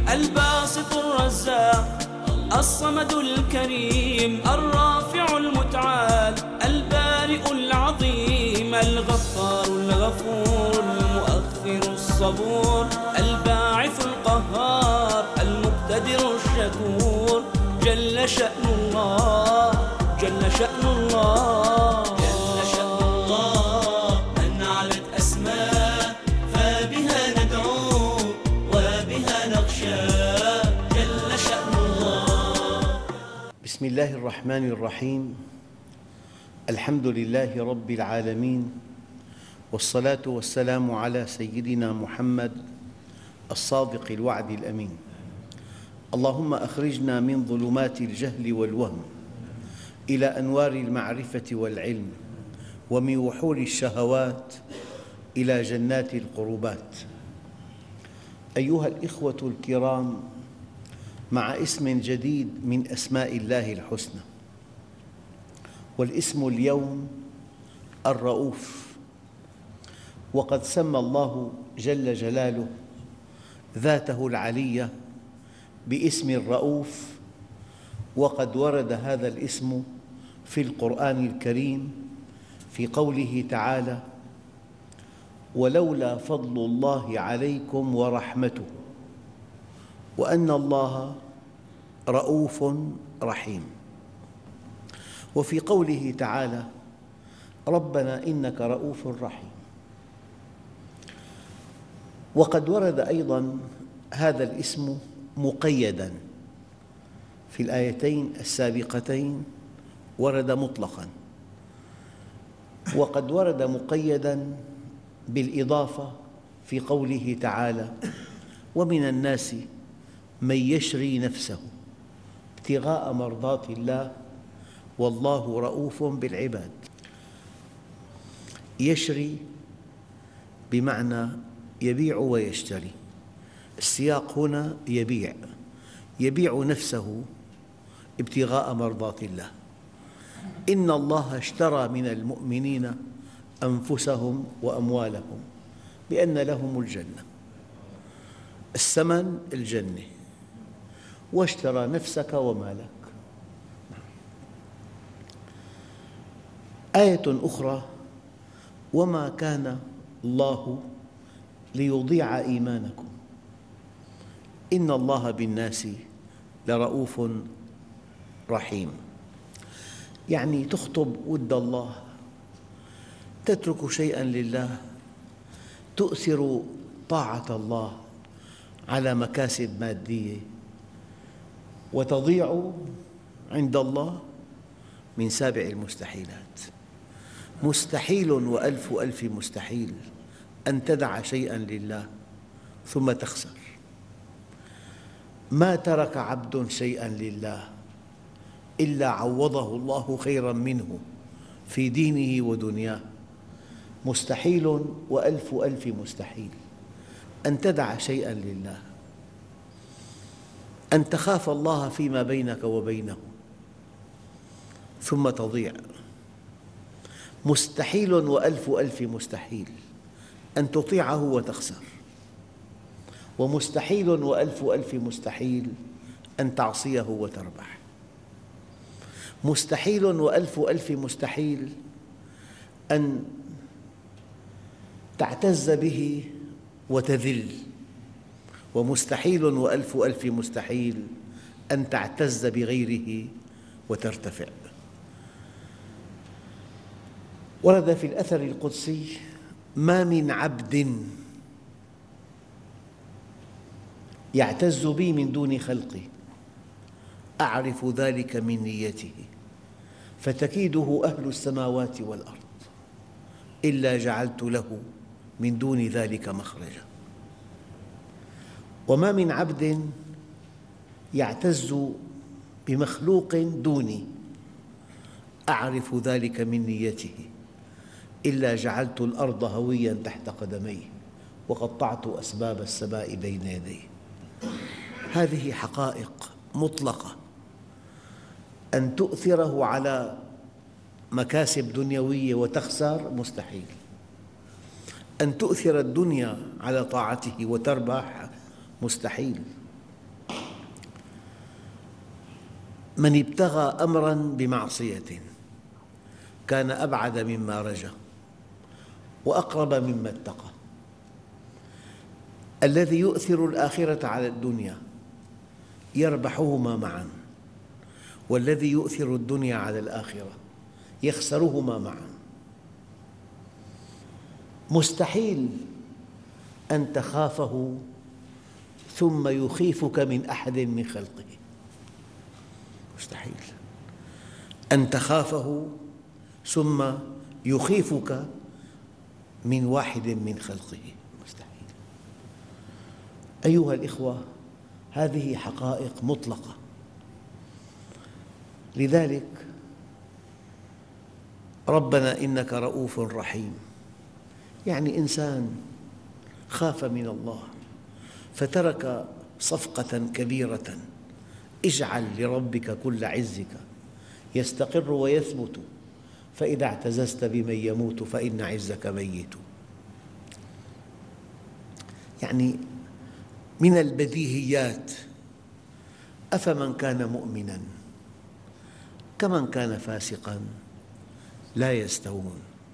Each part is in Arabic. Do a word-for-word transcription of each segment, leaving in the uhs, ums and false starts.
الباسط الرزاق الصمد الكريم الرافع المتعال البارئ العظيم الغفار الغفور المؤخر الصبور الباعث القهار المقتدر الشكور جل شأن الله جل شأن الله جل شأن الله من علت أسماء فبها ندعو وبها نخشى جل شأن الله. بسم الله الرحمن الرحيم. الحمد لله رب العالمين، والصلاة والسلام على سيدنا محمد الصادق الوعد الأمين. اللهم أخرجنا من ظلمات الجهل والوهم إلى أنوار المعرفة والعلم، ومن وحول الشهوات إلى جنات القربات. أيها الإخوة الكرام، مع اسم جديد من أسماء الله الحسنى، والاسم اليوم الرؤوف. وقد سمى الله جل جلاله ذاته العلية باسم الرؤوف، وقد ورد هذا الاسم في القرآن الكريم في قوله تعالى: ولولا فضل الله عليكم ورحمته وأن الله رؤوف رحيم. وفي قوله تعالى: ربنا إنك رؤوف رحيم. وقد ورد أيضاً هذا الاسم مقيداً في الآيتين السابقتين، ورد مطلقاً، وقد ورد مقيداً بالإضافة في قوله تعالى: ومن الناس من يشري نفسه ابتغاء مرضات الله والله رؤوف بالعباد. يشري بمعنى يبيع ويشتري. السياق هنا يبيع يبيع نفسه ابتغاء مرضات الله. إن الله اشترى من المؤمنين أنفسهم وأموالهم بأن لهم الجنة. الثمن الجنة، واشترى نفسك ومالك. آية أخرى: وما كان الله ليضيع إيمانكم إن الله بالناس لرؤوف رحيم. يعني تخطب ود الله، تترك شيئاً لله، تؤثر طاعة الله على مكاسب مادية، وتضيع عند الله من سابع المستحيلات. مستحيل وألف ألف مستحيل أن تدع شيئاً لله ثم تخسر. ما ترك عبد شيئاً لله إلا عوضه الله خيراً منه في دينه ودنياه. مستحيل وألف ألف مستحيل أن تدع شيئاً لله، أن تخاف الله فيما بينك وبينه ثم تضيع. مستحيل وألف ألف مستحيل أن تطيعه وتخسر. ومستحيل وألف ألف مستحيل أن تعصيه وتربح. مستحيل وألف ألف مستحيل أن تعتز به وتذل. ومستحيل وألف ألف مستحيل أن تعتز بغيره وترتفع. ورد في الأثر القدسي: ما من عبد يعتز بي من دون خلقي أعرف ذلك من نيته فتكيده أهل السماوات والأرض إلا جعلت له من دون ذلك مخرجا. وما من عبد يعتز بمخلوق دوني أعرف ذلك من نيته إلا جعلت الأرض هوياً تحت قدميه وقطعت أسباب السماء بين يديه. هذه حقائق مطلقة. أن تؤثره على مكاسب دنيوية وتخسر مستحيل. أن تؤثر الدنيا على طاعته وتربح مستحيل. من ابتغى أمراً بمعصية كان أبعد مما رجا وأقرب مما اتقى. الذي يؤثر الآخرة على الدنيا يربحهما معاً، والذي يؤثر الدنيا على الآخرة يخسرهما معاً. مستحيل أن تخافه ثم يخيفك من أحد من خلقه، مستحيل أن تخافه ثم يخيفك من واحد من خلقه، مستحيل. أيها الإخوة، هذه حقائق مطلقة. لذلك ربنا إنك رؤوف رحيم، يعني إنسان خاف من الله فترك صفقة كبيرة. اجعل لربك كل عزك يستقر ويثبت، فإذا اعتززت بمن يموت فإن عزك ميت. يعني من البديهيات، أفمن كان مؤمناً كمن كان فاسقاً لا يستوون،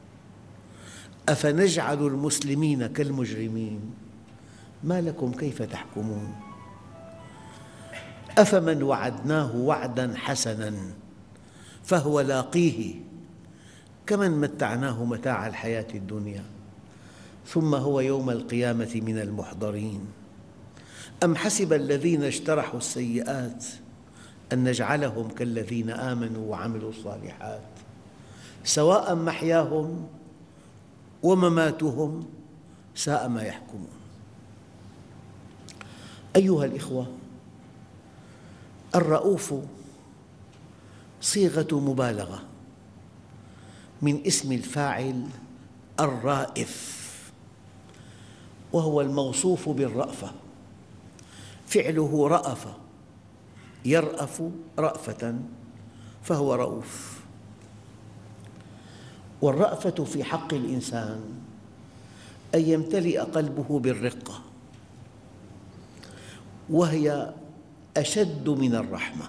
أفنجعل المسلمين كالمجرمين ما لكم كيف تحكمون، أفمن وعدناه وعداً حسناً فهو لاقيه كمن متعناه متاع الحياة الدنيا ثم هو يوم القيامة من المحضرين. أم حسب الذين اجترحوا السيئات أن نجعلهم كالذين آمنوا وعملوا الصالحات سواء محياهم ومماتهم ساء ما يحكمون. أيها الإخوة، الرؤوف صيغة مبالغة من اسم الفاعل الرائف، وهو الموصوف بالرأفة، فعله رأف يرأف رأفة فهو رؤوف. والرأفة في حق الإنسان أن يمتلئ قلبه بالرقة، وهي أشد من الرحمة،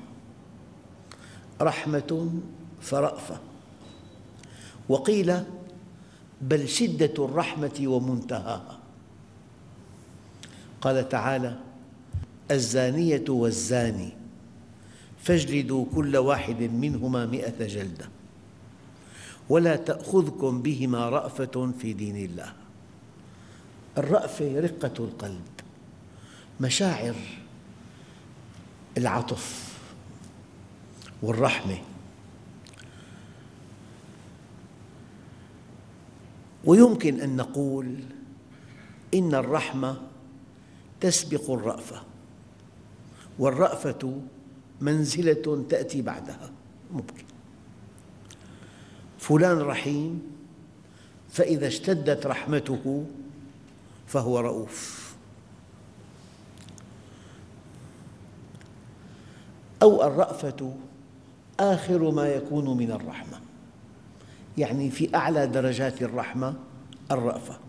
رحمة فرأفة. وقيل بل شدة الرحمة ومنتهاها. قال تعالى: الزانية والزاني فاجلدوا كل واحد منهما مئة جلدة ولا تأخذكم بهما رأفة في دين الله. الرأفة رقة القلب، مشاعر العطف والرحمة. ويمكن أن نقول إن الرحمة تسبق الرأفة، والرأفة منزلة تأتي بعدها. ممكن فلان رحيم، فإذا اشتدت رحمته فهو رؤوف. أو الرأفة آخر ما يكون من الرحمة، يعني في أعلى درجات الرحمة الرأفة.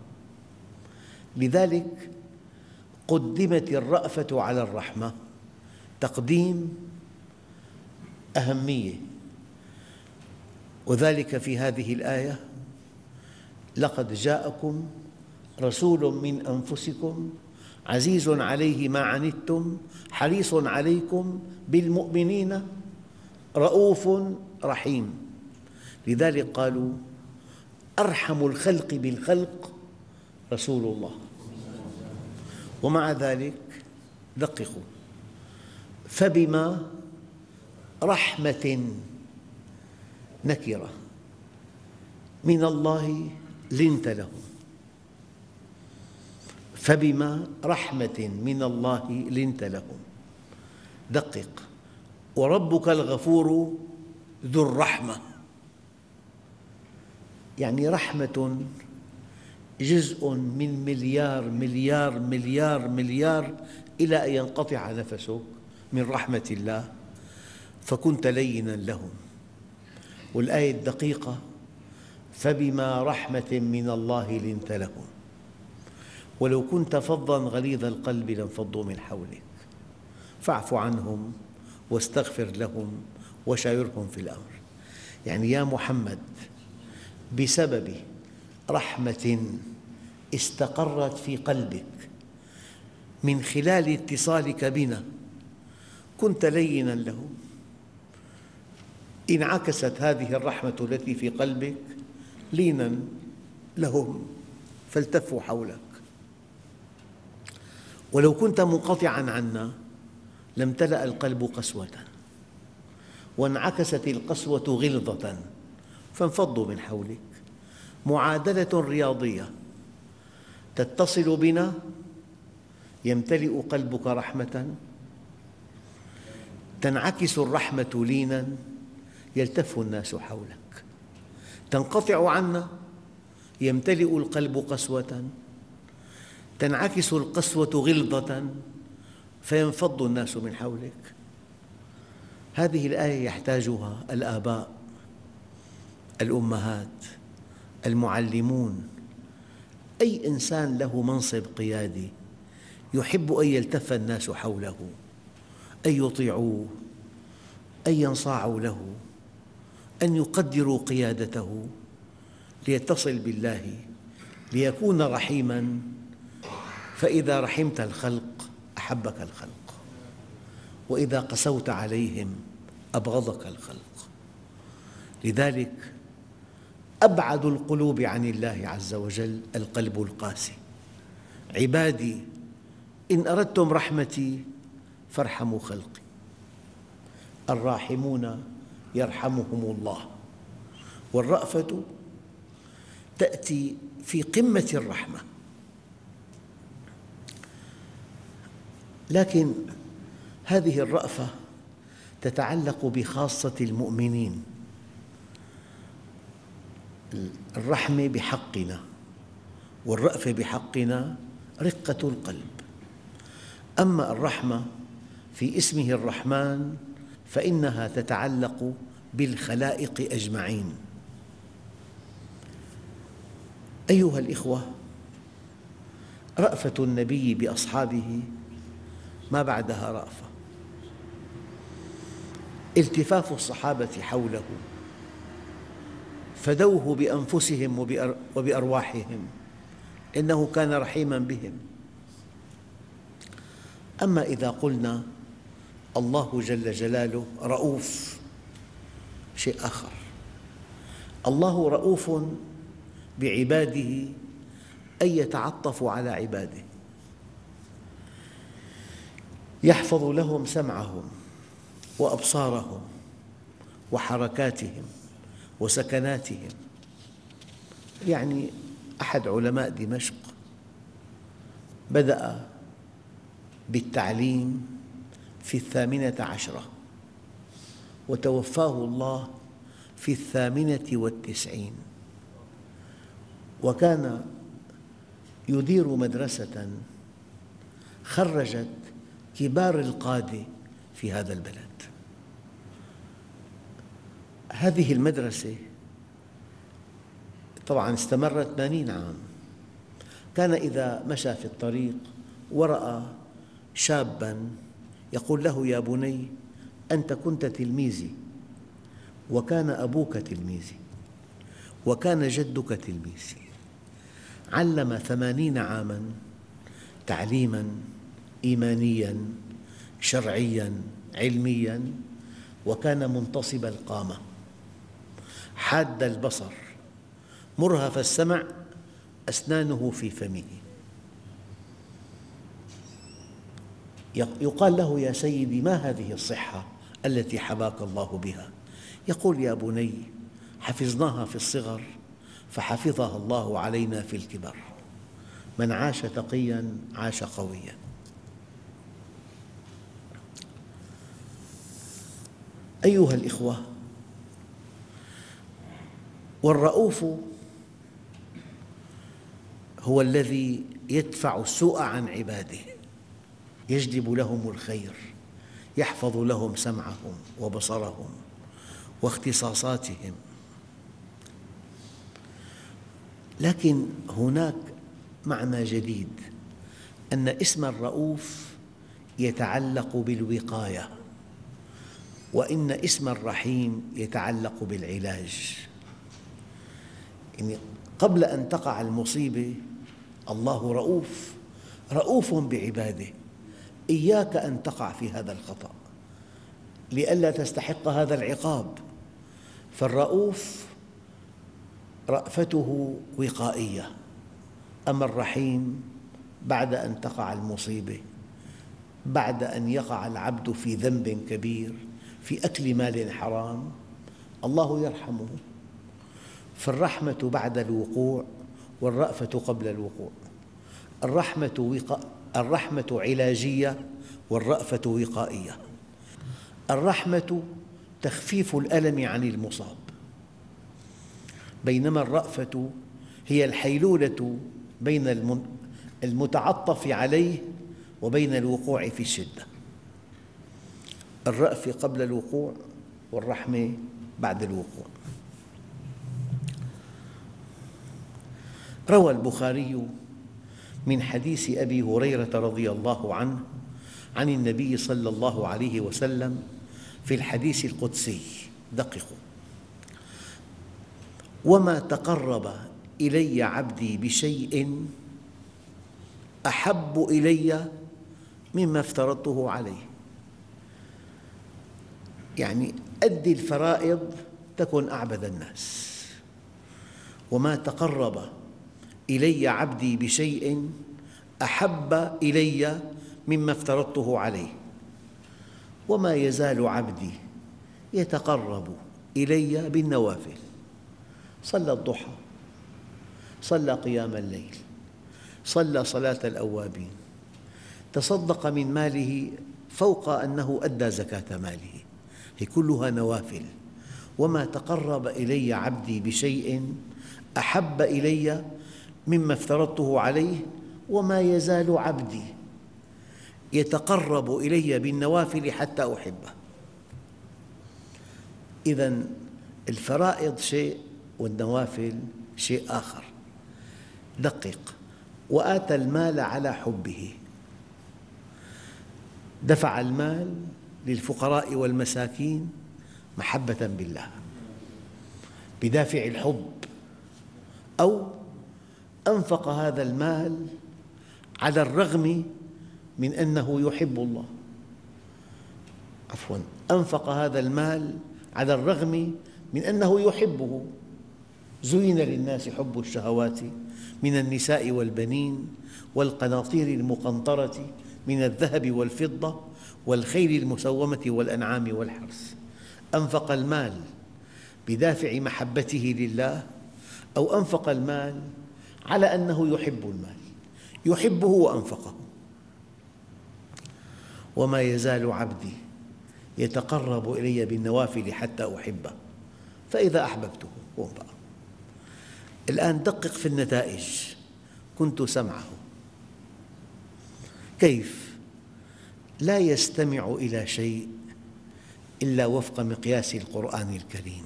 لذلك قدمت الرأفة على الرحمة تقديم أهمية، وذلك في هذه الآية: لقد جاءكم رسول من أنفسكم عزيز عليه ما عنتم حريص عليكم بالمؤمنين رؤوف رحيم. لذلك قالوا: أرحم الخلق بالخلق رسول الله. ومع ذلك دققوا: فبما رحمة نكرة من الله لنت لهم، فبما رحمة من الله لنت لهم. دقق: وربك الغفور ذو الرحمة، يعني رحمة جزء من مليار مليار مليار مليار إلى أن ينقطع نفسك من رحمة الله، فكنت ليناً لهم. والآية الدقيقة: فبما رحمة من الله لنت لهم ولو كنت فظاً غليظ القلب لانفضوا من حولك فاعف عنهم واستغفر لهم وشاورهم في الأمر. يعني يا محمد، بسبب رحمة استقرت في قلبك من خلال اتصالك بنا كنت ليناً له، انعكست هذه الرحمة التي في قلبك ليناً لهم فالتفوا حولك. ولو كنت منقطعاً عنا لامتلأ القلب قسوة، وانعكست القسوة غلظة فانفضوا من حولك. معادلة رياضية: تتصل بنا يمتلئ قلبك رحمة، تنعكس الرحمة ليناً يلتف الناس حولك، تنقطع عنا يمتلئ القلب قسوة، تنعكس القسوة غلظة فينفض الناس من حولك. هذه الآية يحتاجها الآباء، الأمهات، المعلمون، أي إنسان له منصب قيادي يحب أن يلتف الناس حوله، أن يطيعوه، أن ينصاعوا له، أن يقدروا قيادته، ليتصل بالله، ليكون رحيماً. فإذا رحمت الخلق أحبك الخلق، وإذا قسوت عليهم أبغضك الخلق. لذلك أبعد القلوب عن الله عز وجل القلب القاسي. عبادي إن أردتم رحمتي فارحموا خلقي، الراحمون يرحمهم الله. والرأفة تأتي في قمة الرحمة، لكن هذه الرأفة تتعلق بخاصة المؤمنين. الرحمة بحقنا والرأفة بحقنا رقة القلب. أما الرحمة في اسمه الرحمن فإنها تتعلق بالخلائق أجمعين. أيها الإخوة، رأفة النبي بأصحابه ما بعدها رأفة. التفاف الصحابة حوله فدوه بأنفسهم وبأرواحهم، إنه كان رحيماً بهم. أما إذا قلنا الله جل جلاله رؤوف، شيء آخر. الله رؤوف بعباده، أي يتعطف على عباده، يحفظ لهم سمعهم وأبصارهم وحركاتهم وسكناتهم. يعني أحد علماء دمشق بدأ بالتعليم في الثامنة عشرة وتوفاه الله في الثامنة والتسعين، وكان يدير مدرسة خرجت كبار القادة في هذا البلد. هذه المدرسة طبعاً استمرت ثمانين عام. كان إذا مشى في الطريق ورأى شاباً يقول له: يا بني، أنت كنت تلميذي، وكان أبوك تلميذي، وكان جدك تلميذي. علم ثمانين عاماً تعليماً إيمانياً شرعياً علمياً، وكان منتصب القامة حاد البصر مرهف السمع، أسنانه في فمه. يقال له: يا سيدي، ما هذه الصحة التي حباك الله بها؟ يقول: يا بني، حفظناها في الصغر فحفظها الله علينا في الكبر. من عاش تقياً عاش قوياً. أيها الإخوة، والرؤوف هو الذي يدفع السوء عن عباده، يجلب لهم الخير، يحفظ لهم سمعهم وبصرهم واختصاصاتهم. لكن هناك معنى جديد، أن اسم الرؤوف يتعلق بالوقاية. وإن اسم الرحيم يتعلق بالعلاج. يعني قبل أن تقع المصيبة الله رؤوف رؤوف بعباده، إياك أن تقع في هذا الخطأ لئلا تستحق هذا العقاب. فالرؤوف رأفته وقائية، أما الرحيم بعد أن تقع المصيبة، بعد أن يقع العبد في ذنب كبير، في أكل مال حرام، الله يرحمه. فالرحمة بعد الوقوع والرأفة قبل الوقوع. الرحمة, وقا... الرحمة علاجية والرأفة وقائية. الرحمة تخفيف الألم عن المصاب، بينما الرأفة هي الحيلولة بين المتعطف عليه وبين الوقوع في الشدة. الرأفة قبل الوقوع والرحمة بعد الوقوع. روى البخاري من حديث أبي هريرة رضي الله عنه عن النبي صلى الله عليه وسلم في الحديث القدسي: دققوا: وما تقرب إلي عبدي بشيء أحب إلي مما افترضته عليه. يعني أد الفرائض تكن أعبد الناس. وما تقرب إلي عبدي بشيء أحب إلي مما افترضته عليه، وما يزال عبدي يتقرب إلي بالنوافل. صلى الضحى، صلى قيام الليل، صلى صلاة الأوابين، تصدق من ماله فوق أنه أدى زكاة ماله، هي كلها نوافل. وما تقرب إلي عبدي بشيء أحب إلي مما افترضته عليه، وما يزال عبدي يتقرب إلي بالنوافل حتى أحبه. إذن الفرائض شيء والنوافل شيء آخر. دقق: وآتى المال على حبه، دفع المال للفقراء والمساكين محبة بالله بدافع الحب، أو أنفق هذا المال على الرغم من أنه يحب الله. عفواً، أنفق هذا المال على الرغم من أنه يحبه. زين للناس حب الشهوات من النساء والبنين والقناطير المقنطرة من الذهب والفضة والخيل المسومة والأنعام والحرث. أنفق المال بدافع محبته لله، أو أنفق المال على أنه يحب المال، يحبه وأنفقه. وما يزال عبدي يتقرب إلي بالنوافل حتى أحبه، فإذا أحببته. الآن دقق في النتائج: كنت سمعه. كيف؟ لا يستمع إلى شيء إلا وفق مقياس القرآن الكريم.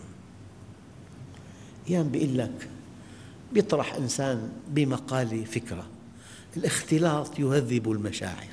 يعني بيقول لك، بيطرح إنسان بمقالة فكرة، الاختلاط يهذب المشاعر.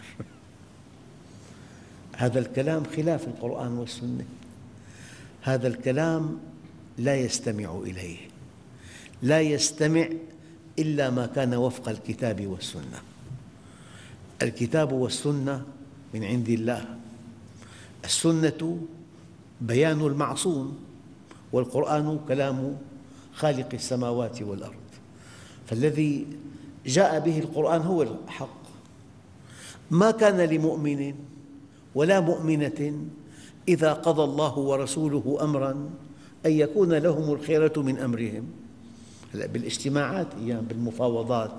هذا الكلام خلاف القرآن والسنة. هذا الكلام لا يستمع إليه، لا يستمع إلا ما كان وفق الكتاب والسنة. الكتاب والسنة من عند الله، السنة بيان المعصوم، والقرآن كلام خالق السماوات والأرض. فالذي جاء به القرآن هو الحق. ما كان لمؤمن ولا مؤمنة إذا قضى الله ورسوله أمراً أن يكون لهم الخيرة من أمرهم. بالاجتماعات، بالمفاوضات،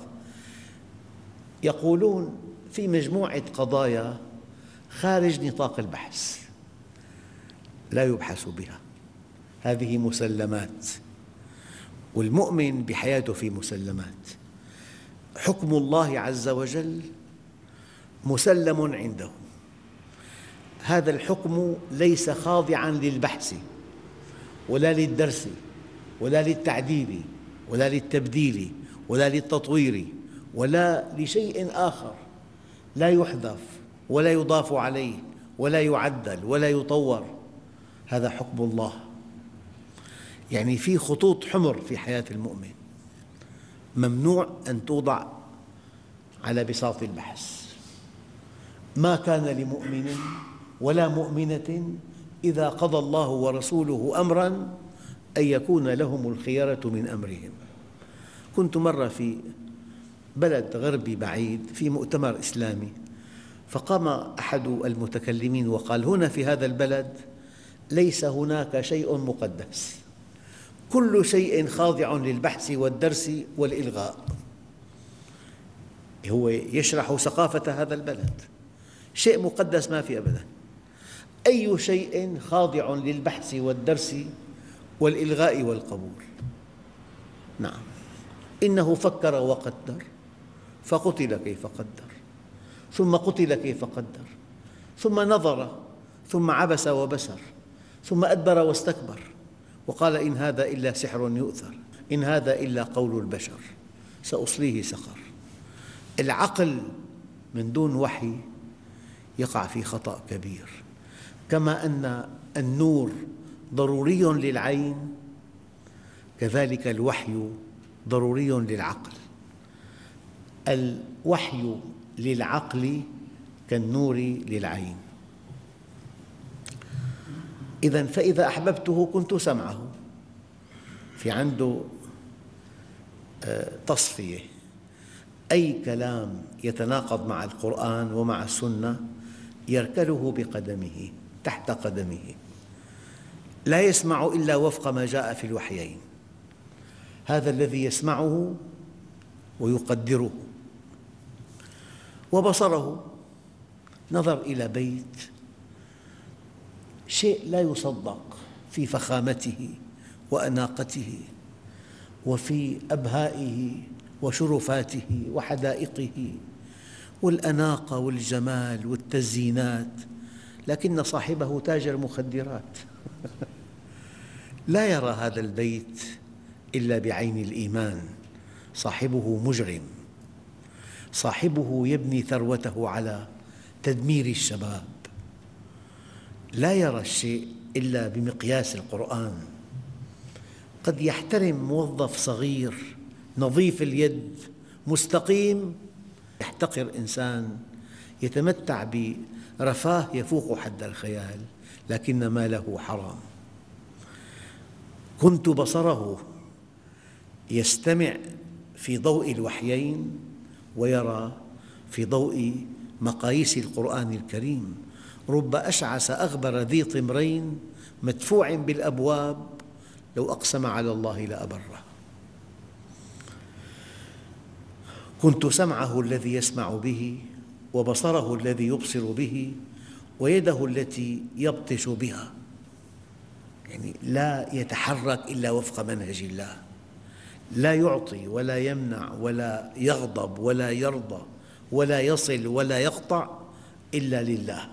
يقولون في مجموعة قضايا خارج نطاق البحث لا يبحث بها، هذه مسلمات، والمؤمن بحياته في مسلمات. حكم الله عز وجل مسلم عنده، هذا الحكم ليس خاضعاً للبحث ولا للدرس ولا للتعديل ولا للتبديل ولا للتطوير ولا لشيء آخر، لا يحذف ولا يضاف عليه ولا يعدل ولا يطور. هذا حكم الله. يعني في خطوط حمر في حياة المؤمن ممنوع أن توضع على بساط البحث. ما كان لمؤمن ولا مؤمنة إذا قضى الله ورسوله أمراً أن يكون لهم الخيرة من أمرهم. كنت مرة في بلد غربي بعيد في مؤتمر إسلامي، فقام أحد المتكلمين وقال: هنا في هذا البلد ليس هناك شيء مقدس، كل شيء خاضع للبحث والدرس والإلغاء. هو يشرح ثقافة هذا البلد، شيء مقدس ما في أبداً، أي شيء خاضع للبحث والدرس والإلغاء والقبول. نعم، إنه فكر وقدر فقتل كيف قدر، ثم قتل كيف قدر، ثم نظر، ثم عبس وبسر، ثم أدبر واستكبر وقال: إن هذا إلا سحر يؤثر، إن هذا إلا قول البشر، سأصليه سقر. العقل من دون وحي يقع في خطأ كبير. كما أن النور ضروري للعين، كذلك الوحي ضروري للعقل. الوحي للعقل كالنور للعين. إذن فإذا أحببته كنت سمعه، في عنده تصفية، أي كلام يتناقض مع القرآن ومع السنة يركله بقدمه تحت قدمه، لا يسمع إلا وفق ما جاء في الوحيين. هذا الذي يسمعه ويقدره. وبصره، نظر إلى بيت، شيء لا يصدق في فخامته وأناقته وفي أبهائه وشرفاته وحدائقه والأناقة والجمال والتزيينات، لكن صاحبه تاجر مخدرات. لا يرى هذا البيت إلا بعين الإيمان. صاحبه مجرم، صاحبه يبني ثروته على تدمير الشباب. لا يرى الشيء إلا بمقياس القرآن. قد يحترم موظف صغير نظيف اليد مستقيم، يحتقر إنسان يتمتع برفاه يفوق حد الخيال لكن ماله حرام. كنت بصره يستمع في ضوء الوحيين ويرى في ضوء مقاييس القرآن الكريم. رب أشعث أغبر ذي طمرين مدفوع بالأبواب لو أقسم على الله لأبره. كنت سمعه الذي يسمع به، وبصره الذي يبصر به، ويده التي يبطش بها. يعني لا يتحرك إلا وفق منهج الله، لا يعطي ولا يمنع ولا يغضب ولا يرضى ولا يصل ولا يقطع إلا لله.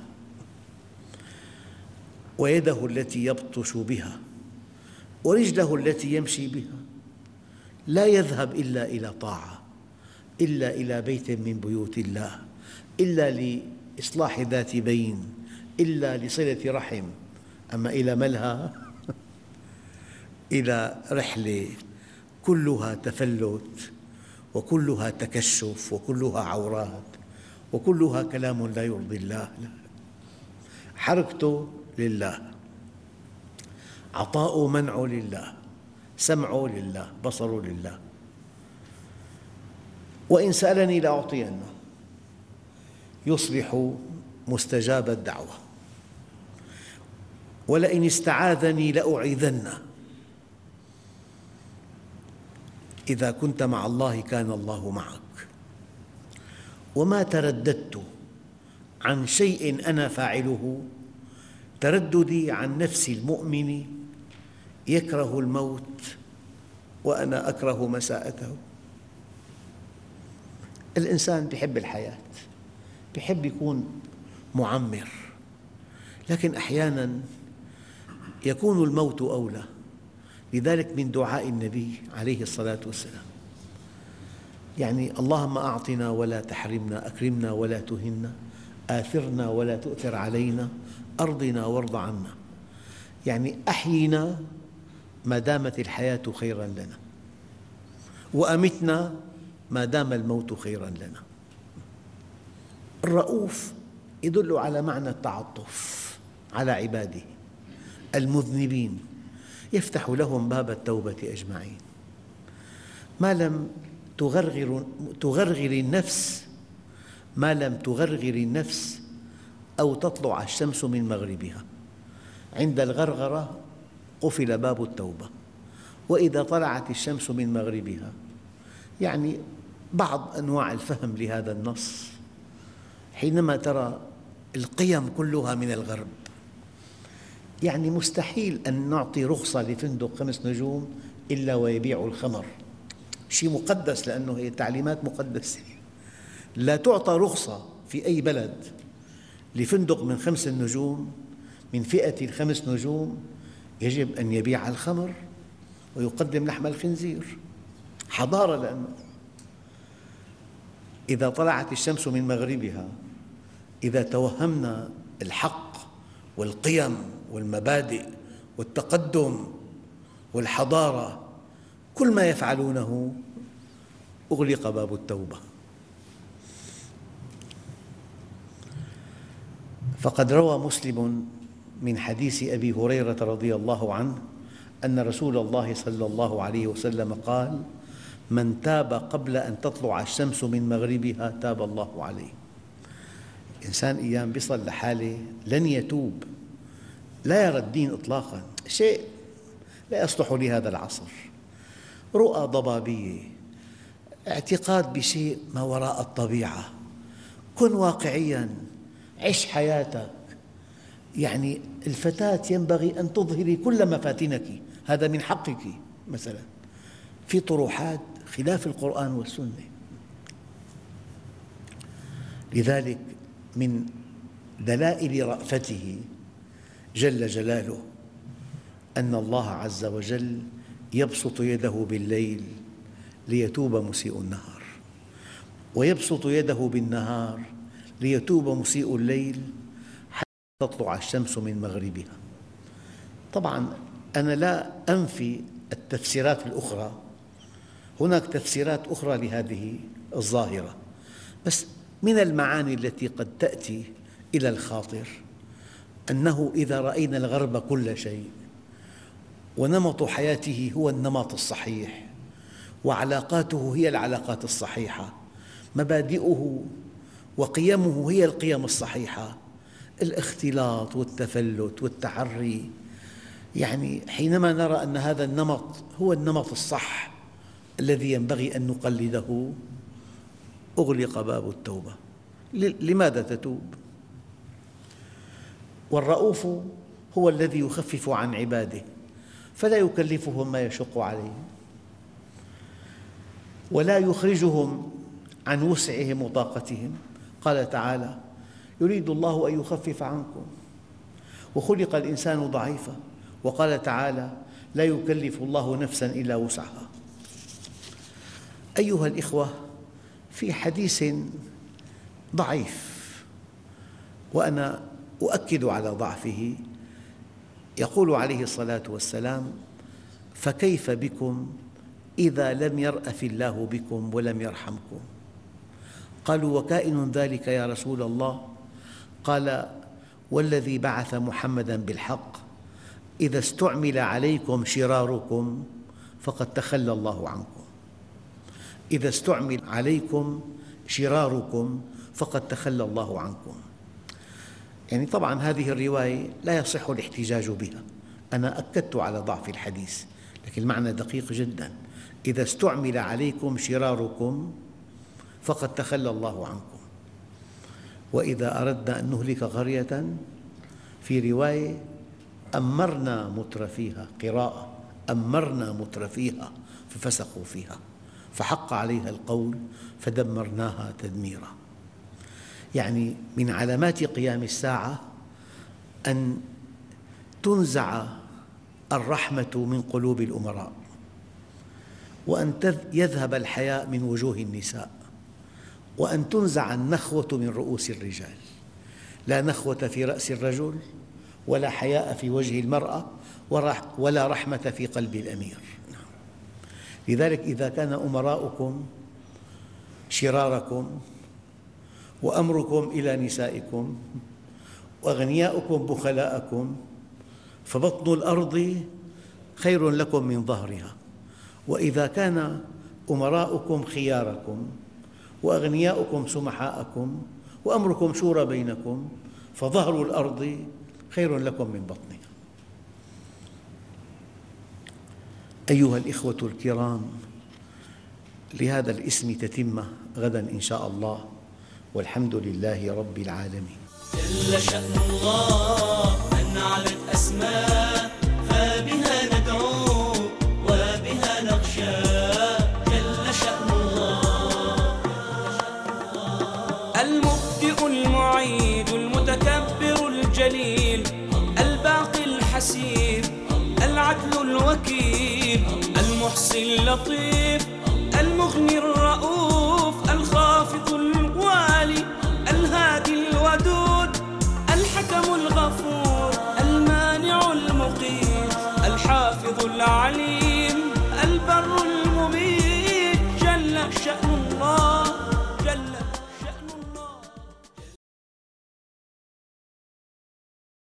ويده التي يبطش بها، ورجله التي يمشي بها. لا يذهب إلا إلى طاعة، إلا إلى بيت من بيوت الله، إلا لإصلاح ذات بين، إلا لصلة رحم. أما إلى ملهى، إلى رحلة كلها تفلت وكلها تكشف وكلها عورات وكلها كلام لا يرضي الله، لا. حركته لله، عطاء منع لله، سمع لله، بصر لله. وإن سألني لأعطينه، يصبح مستجاب الدعوة. ولئن استعاذني لأعيذنه. إذا كنت مع الله كان الله معك. وما ترددت عن شيء أنا فاعله ترددي عن نفس المؤمن يكره الموت وأنا أكره مساءته. الإنسان يحب الحياة، يحب يكون معمر، لكن أحياناً يكون الموت أولى. لذلك من دعاء النبي عليه الصلاة والسلام يعني: اللهم أعطنا ولا تحرمنا، أكرمنا ولا تهنا، آثرنا ولا تؤثر علينا، أرضنا وارض عنا. يعني أحينا ما دامت الحياة خيراً لنا، وأمتنا ما دام الموت خيراً لنا. الرؤوف يدل على معنى التعطف على عباده المذنبين، يفتح لهم باب التوبة أجمعين ما لم تغرغر, تغرغر النفس ما لم تغرغر النفس أو تطلع الشمس من مغربها. عند الغرغرة قفل باب التوبة، وإذا طلعت الشمس من مغربها، يعني بعض أنواع الفهم لهذا النص حينما ترى القيم كلها من الغرب، يعني مستحيل أن نعطي رخصة لفندق خمس نجوم إلا ويبيع الخمر، شيء مقدس لأنه هي تعليمات مقدسة. لا تعطى رخصة في أي بلد لفندق من خمس نجوم من فئة الخمس نجوم يجب أن يبيع الخمر ويقدم لحم الخنزير. حضارة، لأنه إذا طلعت الشمس من مغربها، إذا توهمنا الحق والقيم والمبادئ والتقدم والحضارة، كل ما يفعلونه أغلق باب التوبة. فقد روى مسلم من حديث أبي هريرة رضي الله عنه أن رسول الله صلى الله عليه وسلم قال: من تاب قبل أن تطلع الشمس من مغربها تاب الله عليه. إنسان أيام يصل لحاله لن يتوب، لا يرى الدين إطلاقاً، شيء لا يصلح لهذا العصر، رؤى ضبابية، اعتقاد بشيء ما وراء الطبيعة. كن واقعياً، عش حياتك. يعني الفتاة ينبغي أن تظهري كل مفاتنك، هذا من حقك. مثلاً في طروحات خلاف القرآن والسنة. لذلك من دلائل رأفته جل جلاله أن الله عز وجل يبسط يده بالليل ليتوب مسيء النهار، ويبسط يده بالنهار ليتوب مسيء الليل حتى تطلع الشمس من مغربها. طبعاً أنا لا أنفي التفسيرات الأخرى، هناك تفسيرات أخرى لهذه الظاهرة، بس من المعاني التي قد تأتي إلى الخاطر أنه إذا رأينا الغرب كل شيء ونمط حياته هو النمط الصحيح وعلاقاته هي العلاقات الصحيحة، مبادئه وقيمه هي القيم الصحيحة، الاختلاط والتفلت والتعري، يعني حينما نرى أن هذا النمط هو النمط الصح الذي ينبغي أن نقلده أغلق باب التوبة. لماذا تتوب؟ والرؤوف هو الذي يخفف عن عباده فلا يكلفهم ما يشق عليهم ولا يخرجهم عن وسعهم وطاقتهم. قال تعالى: يريد الله أن يخفف عنكم وخلق الإنسان ضعيفا. وقال تعالى: لا يكلف الله نفسا إلا وسعها. أيها الإخوة، في حديث ضعيف وأنا أؤكد على ضعفه، يقول عليه الصلاة والسلام: فكيف بكم إذا لم يرأف الله بكم ولم يرحمكم؟ قالوا: وكائن ذلك يا رسول الله؟ قال: والذي بعث محمداً بالحق إذا استعمل عليكم شراركم فقد تخلى الله عنكم. إذا استعمل عليكم شراركم فقد تخلى الله عنكم. يعني طبعاً هذه الرواية لا يصح الاحتجاج بها، أنا أكدت على ضعف الحديث، لكن المعنى دقيق جداً. إذا استعمل عليكم شراركم فقد تخلى الله عنكم. وإذا أردنا أن نهلك قرية، في رواية: أمرنا مترفيها، قراءة: أمرنا مترفيها ففسقوا فيها فحق عليها القول فدمرناها تدميرا. يعني من علامات قيام الساعة أن تنزع الرحمة من قلوب الأمراء، وأن يذهب الحياء من وجوه النساء، وأن تنزع النخوة من رؤوس الرجال. لا نخوة في رأس الرجل ولا حياء في وجه المرأة ولا رحمة في قلب الأمير. لذلك إذا كان أمراؤكم شراركم وأمركم إلى نسائكم وأغنياؤكم بخلاءكم فبطن الأرض خير لكم من ظهرها، وإذا كان أمراؤكم خياركم وأغنياؤكم سمحاءكم وأمركم شورى بينكم فظهر الأرض خير لكم من بطنها. أيها الإخوة الكرام، لهذا الاسم تتمة غدا إن شاء الله، والحمد لله رب العالمين. جل شأن الله من علت أسماء، فبها ندعو وبها نخشى. جل شأن الله المبدئ المعيد المتكبر الجليل الباقي الحسيب العدل الوكيل المحصي اللطيف المغني الرؤوف الخافض الوالي الهادي الودود الحكم الغفور المانع المقيت الحافظ العليم